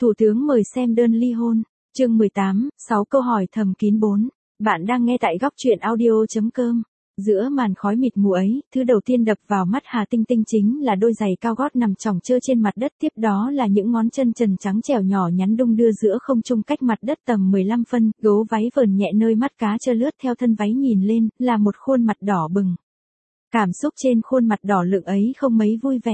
Thủ tướng mời xem đơn ly hôn. Chương 18, 6 câu hỏi thầm kín 4. Bạn đang nghe tại góc truyện audio.com. Giữa màn khói mịt mù ấy, thứ đầu tiên đập vào mắt Hà Tinh Tinh chính là đôi giày cao gót nằm chỏng chơ trên mặt đất, tiếp đó là những ngón chân trần trắng trẻo nhỏ nhắn đung đưa giữa không trung cách mặt đất tầm 15 phân, gấu váy vờn nhẹ nơi mắt cá trơ lướt theo thân váy nhìn lên, là một khuôn mặt đỏ bừng. Cảm xúc trên khuôn mặt đỏ lựng ấy không mấy vui vẻ.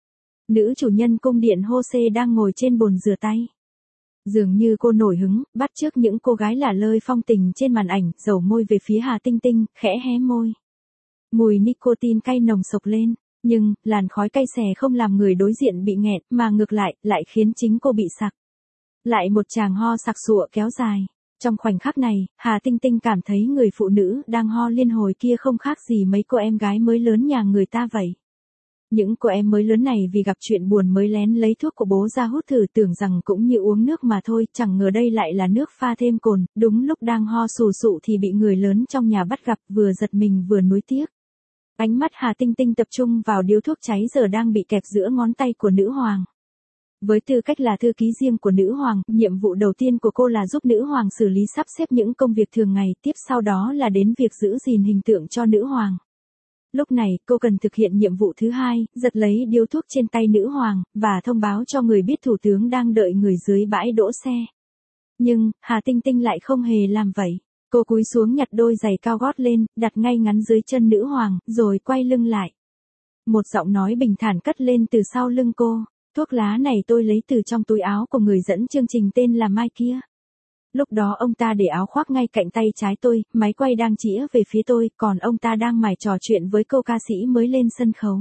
Nữ chủ nhân cung điện Hô-sê đang ngồi trên bồn rửa tay. Dường như cô nổi hứng, bắt chước những cô gái lả lơi phong tình trên màn ảnh, dầu môi về phía Hà Tinh Tinh, khẽ hé môi. Mùi nicotine cay nồng sộc lên, nhưng, làn khói cay xè không làm người đối diện bị nghẹt, mà ngược lại khiến chính cô bị sặc. Lại một tràng ho sặc sụa kéo dài. Trong khoảnh khắc này, Hà Tinh Tinh cảm thấy người phụ nữ đang ho liên hồi kia không khác gì mấy cô em gái mới lớn nhà người ta vậy. Những cô em mới lớn này vì gặp chuyện buồn mới lén lấy thuốc của bố ra hút thử, tưởng rằng cũng như uống nước mà thôi, chẳng ngờ đây lại là nước pha thêm cồn, đúng lúc đang ho sù sụ thì bị người lớn trong nhà bắt gặp, vừa giật mình vừa nuối tiếc. Ánh mắt Hà Tinh Tinh tập trung vào điếu thuốc cháy giờ đang bị kẹp giữa ngón tay của nữ hoàng. Với tư cách là thư ký riêng của nữ hoàng, nhiệm vụ đầu tiên của cô là giúp nữ hoàng xử lý sắp xếp những công việc thường ngày, tiếp sau đó là đến việc giữ gìn hình tượng cho nữ hoàng. Lúc này, cô cần thực hiện nhiệm vụ thứ hai, giật lấy điếu thuốc trên tay nữ hoàng, và thông báo cho người biết thủ tướng đang đợi người dưới bãi đỗ xe. Nhưng, Hà Tinh Tinh lại không hề làm vậy. Cô cúi xuống nhặt đôi giày cao gót lên, đặt ngay ngắn dưới chân nữ hoàng, rồi quay lưng lại. Một giọng nói bình thản cất lên từ sau lưng cô. Thuốc lá này tôi lấy từ trong túi áo của người dẫn chương trình tên là Mai kia. Lúc đó ông ta để áo khoác ngay cạnh tay trái tôi, máy quay đang chĩa về phía tôi, còn ông ta đang mải trò chuyện với cô ca sĩ mới lên sân khấu.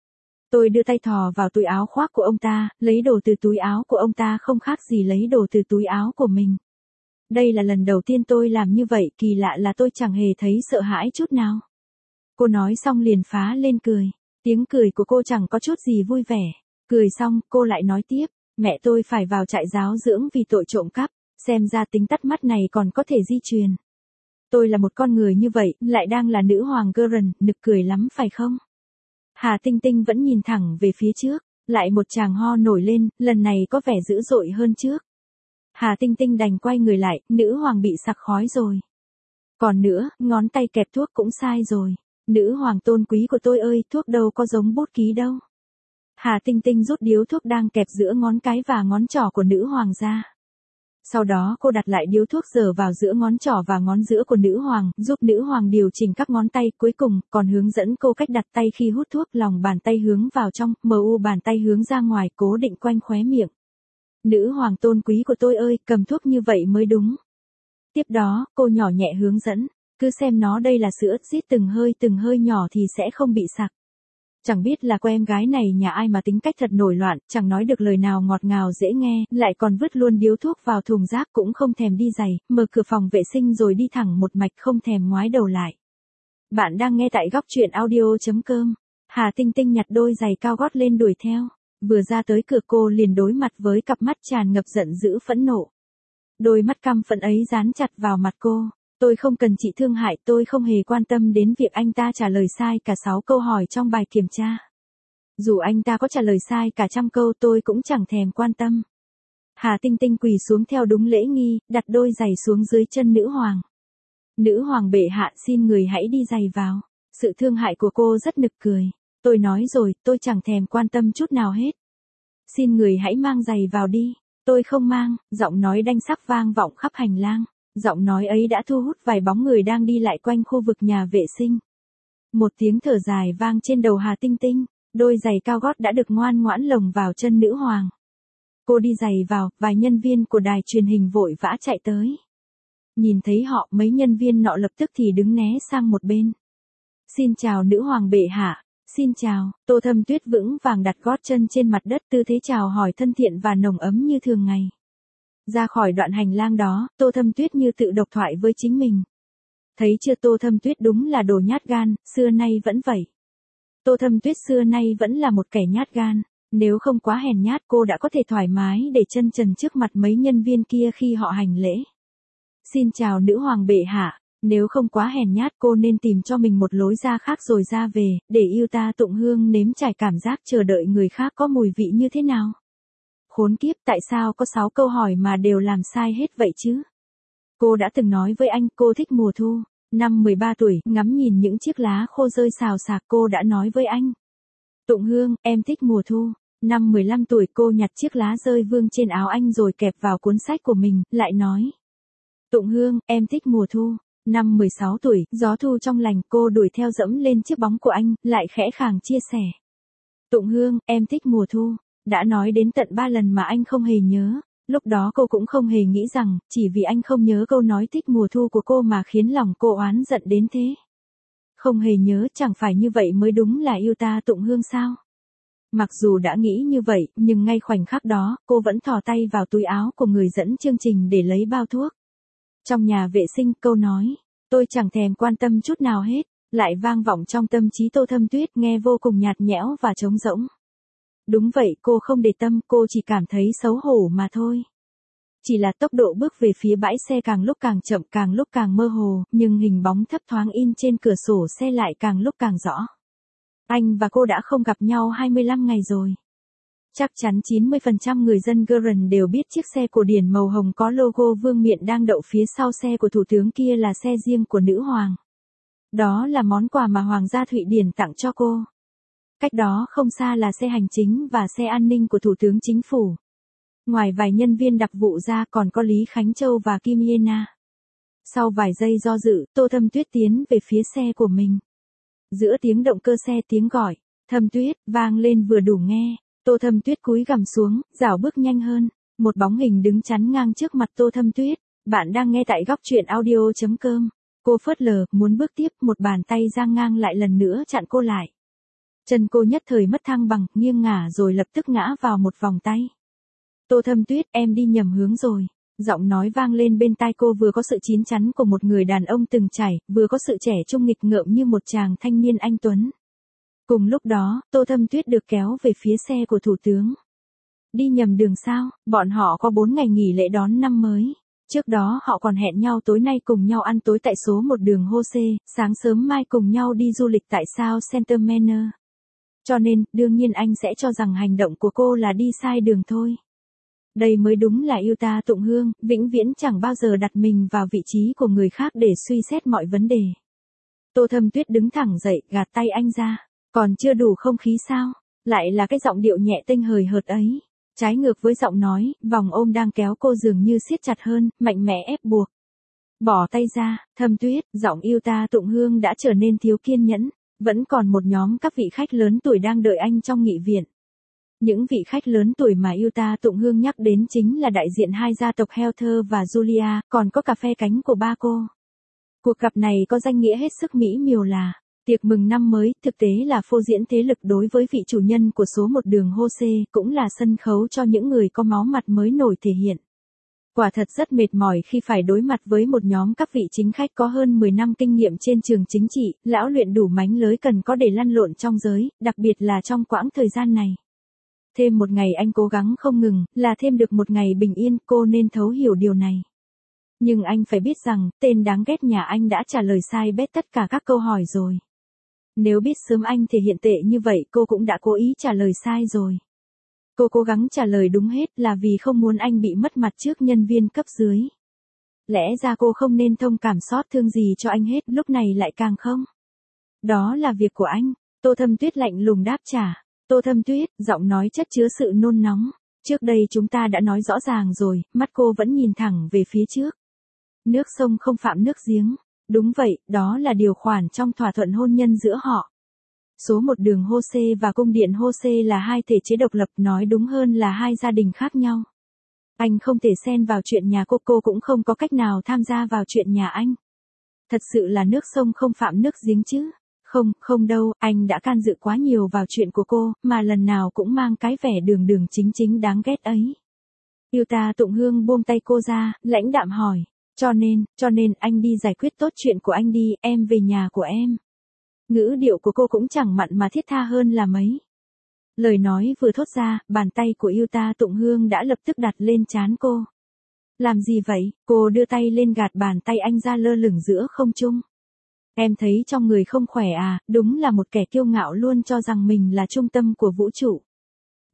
Tôi đưa tay thò vào túi áo khoác của ông ta, lấy đồ từ túi áo của ông ta không khác gì lấy đồ từ túi áo của mình. Đây là lần đầu tiên tôi làm như vậy, kỳ lạ là tôi chẳng hề thấy sợ hãi chút nào. Cô nói xong liền phá lên cười. Tiếng cười của cô chẳng có chút gì vui vẻ. Cười xong, cô lại nói tiếp, mẹ tôi phải vào trại giáo dưỡng vì tội trộm cắp. Xem ra tính tắt mắt này còn có thể di truyền. Tôi là một con người như vậy, lại đang là nữ hoàng Gurren, nực cười lắm phải không? Hà Tinh Tinh vẫn nhìn thẳng về phía trước, lại một tràng ho nổi lên, lần này có vẻ dữ dội hơn trước. Hà Tinh Tinh đành quay người lại, nữ hoàng bị sặc khói rồi. Còn nữa, ngón tay kẹp thuốc cũng sai rồi. Nữ hoàng tôn quý của tôi ơi, thuốc đâu có giống bút ký đâu. Hà Tinh Tinh rút điếu thuốc đang kẹp giữa ngón cái và ngón trỏ của nữ hoàng ra. Sau đó cô đặt lại điếu thuốc dở vào giữa ngón trỏ và ngón giữa của nữ hoàng, giúp nữ hoàng điều chỉnh các ngón tay, cuối cùng còn hướng dẫn cô cách đặt tay khi hút thuốc, lòng bàn tay hướng vào trong, bàn tay hướng ra ngoài, cố định quanh khóe miệng. Nữ hoàng tôn quý của tôi ơi, cầm thuốc như vậy mới đúng. Tiếp đó, cô nhỏ nhẹ hướng dẫn, cứ xem nó đây là sữa, rít từng hơi nhỏ thì sẽ không bị sặc. Chẳng biết là cô em gái này nhà ai mà tính cách thật nổi loạn, chẳng nói được lời nào ngọt ngào dễ nghe, lại còn vứt luôn điếu thuốc vào thùng rác, cũng không thèm đi giày, mở cửa phòng vệ sinh rồi đi thẳng một mạch không thèm ngoái đầu lại. Bạn đang nghe tại góc truyện audio.com. Hà Tinh Tinh nhặt đôi giày cao gót lên đuổi theo. Vừa ra tới cửa cô liền đối mặt với cặp mắt tràn ngập giận dữ phẫn nộ. Đôi mắt căm phẫn ấy dán chặt vào mặt cô. Tôi không cần chị thương hại, tôi không hề quan tâm đến việc anh ta trả lời sai cả 6 câu hỏi trong bài kiểm tra. Dù anh ta có trả lời sai cả 100 câu tôi cũng chẳng thèm quan tâm. Hà Tinh Tinh quỳ xuống theo đúng lễ nghi, đặt đôi giày xuống dưới chân nữ hoàng. Nữ hoàng bệ hạ xin người hãy đi giày vào. Sự thương hại của cô rất nực cười. Tôi nói rồi, tôi chẳng thèm quan tâm chút nào hết. Xin người hãy mang giày vào đi. Tôi không mang, giọng nói đanh sắc vang vọng khắp hành lang. Giọng nói ấy đã thu hút vài bóng người đang đi lại quanh khu vực nhà vệ sinh. Một tiếng thở dài vang trên đầu Hà Tinh Tinh, đôi giày cao gót đã được ngoan ngoãn lồng vào chân nữ hoàng. Cô đi giày vào, vài nhân viên của đài truyền hình vội vã chạy tới. Nhìn thấy họ, mấy nhân viên nọ lập tức thì đứng né sang một bên. Xin chào nữ hoàng bệ hạ. Xin chào, Tô Thâm Tuyết vững vàng đặt gót chân trên mặt đất, tư thế chào hỏi thân thiện và nồng ấm như thường ngày. Ra khỏi đoạn hành lang đó, Tô Thâm Tuyết như tự độc thoại với chính mình. Thấy chưa, Tô Thâm Tuyết đúng là đồ nhát gan, xưa nay vẫn vậy. Tô Thâm Tuyết xưa nay vẫn là một kẻ nhát gan, nếu không quá hèn nhát cô đã có thể thoải mái để chân trần trước mặt mấy nhân viên kia khi họ hành lễ. Xin chào nữ hoàng bệ hạ, nếu không quá hèn nhát cô nên tìm cho mình một lối ra khác rồi ra về, để yêu ta tụng hương nếm trải cảm giác chờ đợi người khác có mùi vị như thế nào. khốn kiếp, tại sao có 6 câu hỏi mà đều làm sai hết vậy chứ? Cô đã từng nói với anh cô thích mùa thu. Năm 13 tuổi, ngắm nhìn những chiếc lá khô rơi xào xạc cô đã nói với anh. Tụng Hương, em thích mùa thu. Năm 15 tuổi cô nhặt chiếc lá rơi vương trên áo anh rồi kẹp vào cuốn sách của mình, lại nói. Tụng Hương, em thích mùa thu. Năm 16 tuổi, gió thu trong lành, cô đuổi theo dẫm lên chiếc bóng của anh, lại khẽ khàng chia sẻ. Tụng Hương, em thích mùa thu. Đã nói đến tận 3 lần mà anh không hề nhớ. Lúc đó cô cũng không hề nghĩ rằng, chỉ vì anh không nhớ câu nói thích mùa thu của cô mà khiến lòng cô oán giận đến thế. Không hề nhớ, chẳng phải như vậy mới đúng là yêu ta Tụng Hương sao? Mặc dù đã nghĩ như vậy, nhưng ngay khoảnh khắc đó, cô vẫn thò tay vào túi áo của người dẫn chương trình để lấy bao thuốc. Trong nhà vệ sinh, câu nói, tôi chẳng thèm quan tâm chút nào hết, lại vang vọng trong tâm trí Tô Thâm Tuyết, nghe vô cùng nhạt nhẽo và trống rỗng. Đúng vậy, cô không để tâm, cô chỉ cảm thấy xấu hổ mà thôi. Chỉ là tốc độ bước về phía bãi xe càng lúc càng chậm, càng lúc càng mơ hồ, nhưng hình bóng thấp thoáng in trên cửa sổ xe lại càng lúc càng rõ. Anh và cô đã không gặp nhau 25 ngày rồi. Chắc chắn 90% người dân Guerin đều biết chiếc xe cổ điển màu hồng có logo vương miện đang đậu phía sau xe của thủ tướng kia là xe riêng của nữ hoàng. Đó là món quà mà Hoàng gia Thụy Điển tặng cho cô. Cách đó không xa là xe hành chính và xe an ninh của Thủ tướng Chính phủ. Ngoài vài nhân viên đặc vụ ra còn có Lý Khánh Châu và Kim Yena. Sau vài giây do dự, Tô Thâm Tuyết tiến về phía xe của mình. Giữa tiếng động cơ xe, tiếng gọi, Thâm Tuyết, vang lên vừa đủ nghe. Tô Thâm Tuyết cúi gằm xuống, rảo bước nhanh hơn. Một bóng hình đứng chắn ngang trước mặt Tô Thâm Tuyết. Bạn đang nghe tại góc truyện audio.com. Cô phớt lờ, muốn bước tiếp, một bàn tay giang ngang lại lần nữa chặn cô lại. Chân cô nhất thời mất thăng bằng, nghiêng ngả rồi lập tức ngã vào một vòng tay. Tô Thâm Tuyết, em đi nhầm hướng rồi. Giọng nói vang lên bên tai cô vừa có sự chín chắn của một người đàn ông từng trải, vừa có sự trẻ trung nghịch ngợm như một chàng thanh niên anh tuấn. Cùng lúc đó, Tô Thâm Tuyết được kéo về phía xe của thủ tướng. Đi nhầm đường sao, bọn họ có 4 ngày nghỉ lễ đón năm mới. Trước đó họ còn hẹn nhau tối nay cùng nhau ăn tối tại số 1 đường Jose, sáng sớm mai cùng nhau đi du lịch tại South Center Manor. Cho nên, đương nhiên anh sẽ cho rằng hành động của cô là đi sai đường thôi. Đây mới đúng là yêu ta Tụng Hương, vĩnh viễn chẳng bao giờ đặt mình vào vị trí của người khác để suy xét mọi vấn đề. Tô Thâm Tuyết đứng thẳng dậy, gạt tay anh ra. Còn chưa đủ không khí sao? Lại là cái giọng điệu nhẹ tênh hời hợt ấy. Trái ngược với giọng nói, vòng ôm đang kéo cô dường như siết chặt hơn, mạnh mẽ ép buộc. Bỏ tay ra, Thâm Tuyết, giọng yêu ta Tụng Hương đã trở nên thiếu kiên nhẫn. Vẫn còn một nhóm các vị khách lớn tuổi đang đợi anh trong nghị viện. Những vị khách lớn tuổi mà yêu ta Tụng Hương nhắc đến chính là đại diện hai gia tộc Heather và Julia, còn có cà phê cánh của ba cô. Cuộc gặp này có danh nghĩa hết sức mỹ miều là tiệc mừng năm mới, thực tế là phô diễn thế lực đối với vị chủ nhân của số 1 đường Jose, cũng là sân khấu cho những người có máu mặt mới nổi thể hiện. Quả thật rất mệt mỏi khi phải đối mặt với một nhóm các vị chính khách có hơn 10 năm kinh nghiệm trên trường chính trị, lão luyện đủ mánh lới cần có để lăn lộn trong giới, đặc biệt là trong quãng thời gian này. Thêm một ngày anh cố gắng không ngừng, là thêm được một ngày bình yên, cô nên thấu hiểu điều này. Nhưng anh phải biết rằng, tên đáng ghét nhà anh đã trả lời sai bét tất cả các câu hỏi rồi. Nếu biết sớm anh thể hiện tệ như vậy cô cũng đã cố ý trả lời sai rồi. Cô cố gắng trả lời đúng hết là vì không muốn anh bị mất mặt trước nhân viên cấp dưới. Lẽ ra cô không nên thông cảm xót thương gì cho anh hết, lúc này lại càng không. Đó là việc của anh, Tô Thâm Tuyết lạnh lùng đáp trả. Tô Thâm Tuyết, giọng nói chất chứa sự nôn nóng. Trước đây chúng ta đã nói rõ ràng rồi, mắt cô vẫn nhìn thẳng về phía trước. Nước sông không phạm nước giếng. Đúng vậy, đó là điều khoản trong thỏa thuận hôn nhân giữa họ. Số 1 đường Jose và cung điện Jose là hai thể chế độc lập, nói đúng hơn là hai gia đình khác nhau. Anh không thể xen vào chuyện nhà cô cũng không có cách nào tham gia vào chuyện nhà anh. Thật sự là nước sông không phạm nước giếng chứ. Không đâu, anh đã can dự quá nhiều vào chuyện của cô, mà lần nào cũng mang cái vẻ đường đường chính chính đáng ghét ấy. Yêu ta Tụng Hương buông tay cô ra, lãnh đạm hỏi. Cho nên anh đi giải quyết tốt chuyện của anh đi, em về nhà của em. Ngữ điệu của cô cũng chẳng mặn mà thiết tha hơn là mấy. Lời nói vừa thốt ra, bàn tay của yêu ta Tụng Hương đã lập tức đặt lên trán cô. Làm gì vậy? Cô đưa tay lên gạt bàn tay anh ra lơ lửng giữa không trung. Em thấy trong người không khỏe à, đúng là một kẻ kiêu ngạo luôn cho rằng mình là trung tâm của vũ trụ.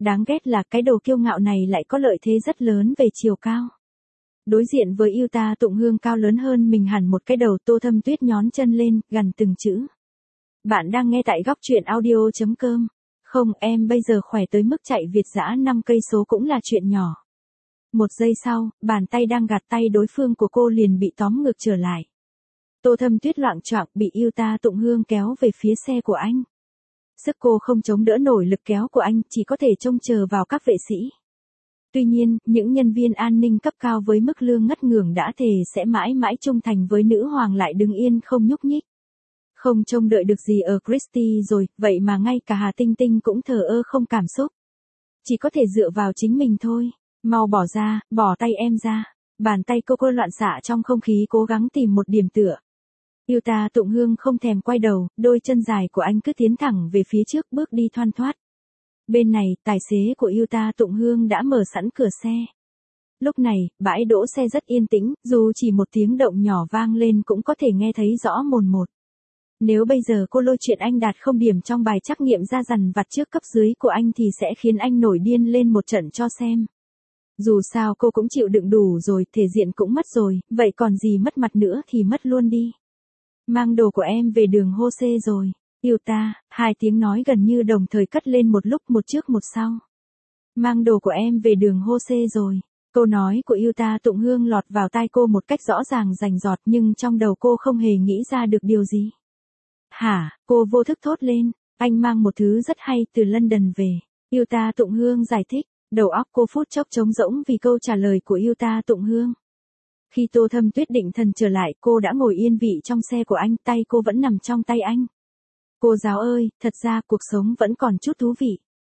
Đáng ghét là cái đồ kiêu ngạo này lại có lợi thế rất lớn về chiều cao. Đối diện với yêu ta Tụng Hương cao lớn hơn mình hẳn một cái đầu, Tô Thâm Tuyết nhón chân lên, gằn từng chữ. Bạn đang nghe tại góc truyện audio.com. Không, em bây giờ khỏe tới mức chạy Việt dã 5 cây số cũng là chuyện nhỏ. Một giây sau, bàn tay đang gạt tay đối phương của cô liền bị tóm ngược trở lại. Tô Thâm Tuyết loạng choạng bị yêu ta Tụng Hương kéo về phía xe của anh. Sức cô không chống đỡ nổi lực kéo của anh, chỉ có thể trông chờ vào các vệ sĩ. Tuy nhiên, những nhân viên an ninh cấp cao với mức lương ngất ngưởng đã thề sẽ mãi mãi trung thành với nữ hoàng lại đứng yên không nhúc nhích. Không trông đợi được gì ở Christie rồi, vậy mà ngay cả Hà Tinh Tinh cũng thờ ơ không cảm xúc. Chỉ có thể dựa vào chính mình thôi. Mau bỏ ra, bỏ tay em ra. Bàn tay cô loạn xạ trong không khí cố gắng tìm một điểm tựa. Yêu ta Tụng Hương không thèm quay đầu, đôi chân dài của anh cứ tiến thẳng về phía trước bước đi thoăn thoắt. Bên này, tài xế của yêu ta Tụng Hương đã mở sẵn cửa xe. Lúc này, bãi đỗ xe rất yên tĩnh, dù chỉ một tiếng động nhỏ vang lên cũng có thể nghe thấy rõ mồn một. Nếu bây giờ cô lôi chuyện anh đạt không điểm trong bài trắc nghiệm ra dằn vặt trước cấp dưới của anh thì sẽ khiến anh nổi điên lên một trận cho xem. Dù sao cô cũng chịu đựng đủ rồi, thể diện cũng mất rồi, vậy còn gì mất mặt nữa thì mất luôn đi. Mang đồ của em về đường Hô-xê rồi. Yêu ta, hai tiếng nói gần như đồng thời cất lên một lúc, một trước một sau. Mang đồ của em về đường Hô-xê rồi. Câu nói của yêu ta Tụng Hương lọt vào tai cô một cách rõ ràng rành rọt nhưng trong đầu cô không hề nghĩ ra được điều gì. Hả, cô vô thức thốt lên, anh mang một thứ rất hay từ London về. Yêu ta Tụng Hương giải thích, đầu óc cô phút chốc trống rỗng vì câu trả lời của yêu ta Tụng Hương. Khi Tô Thâm Tuyết định thần trở lại, cô đã ngồi yên vị trong xe của anh, tay cô vẫn nằm trong tay anh. Cô giáo ơi, thật ra cuộc sống vẫn còn chút thú vị.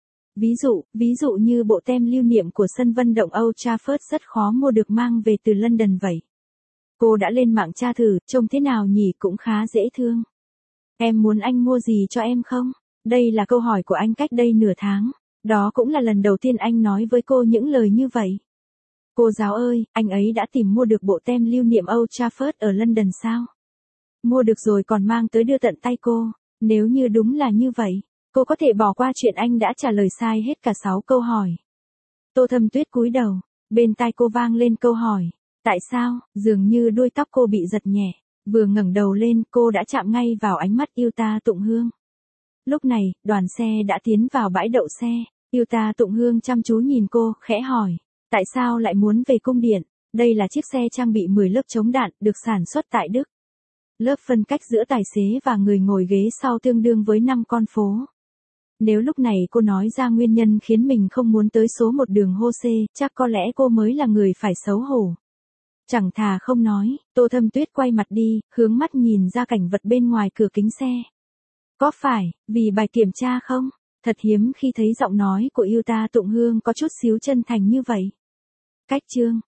Ví dụ như bộ tem lưu niệm của sân vận động Old Trafford rất khó mua được mang về từ London vậy. Cô đã lên mạng tra thử, trông thế nào nhỉ, cũng khá dễ thương. Em muốn anh mua gì cho em không? Đây là câu hỏi của anh cách đây nửa tháng. Đó cũng là lần đầu tiên anh nói với cô những lời như vậy. Cô giáo ơi, anh ấy đã tìm mua được bộ tem lưu niệm Old Trafford ở London sao? Mua được rồi còn mang tới đưa tận tay cô. Nếu như đúng là như vậy, cô có thể bỏ qua chuyện anh đã trả lời sai hết cả 6 câu hỏi. Tô Thâm Tuyết cúi đầu, bên tai cô vang lên câu hỏi. Tại sao? Dường như đuôi tóc cô bị giật nhẹ. Vừa ngẩng đầu lên, cô đã chạm ngay vào ánh mắt yêu ta Tụng Hương. Lúc này, đoàn xe đã tiến vào bãi đậu xe. Yêu ta Tụng Hương chăm chú nhìn cô, khẽ hỏi. Tại sao lại muốn về cung điện? Đây là chiếc xe trang bị 10 lớp chống đạn, được sản xuất tại Đức. Lớp phân cách giữa tài xế và người ngồi ghế sau tương đương với 5 con phố. Nếu lúc này cô nói ra nguyên nhân khiến mình không muốn tới số 1 đường Hô-xê, chắc có lẽ cô mới là người phải xấu hổ. Chẳng thà không nói, Tô Thâm Tuyết quay mặt đi, hướng mắt nhìn ra cảnh vật bên ngoài cửa kính xe. Có phải, vì bài kiểm tra không? Thật hiếm khi thấy giọng nói của yêu ta Tụng Hương có chút xíu chân thành như vậy. Cách chương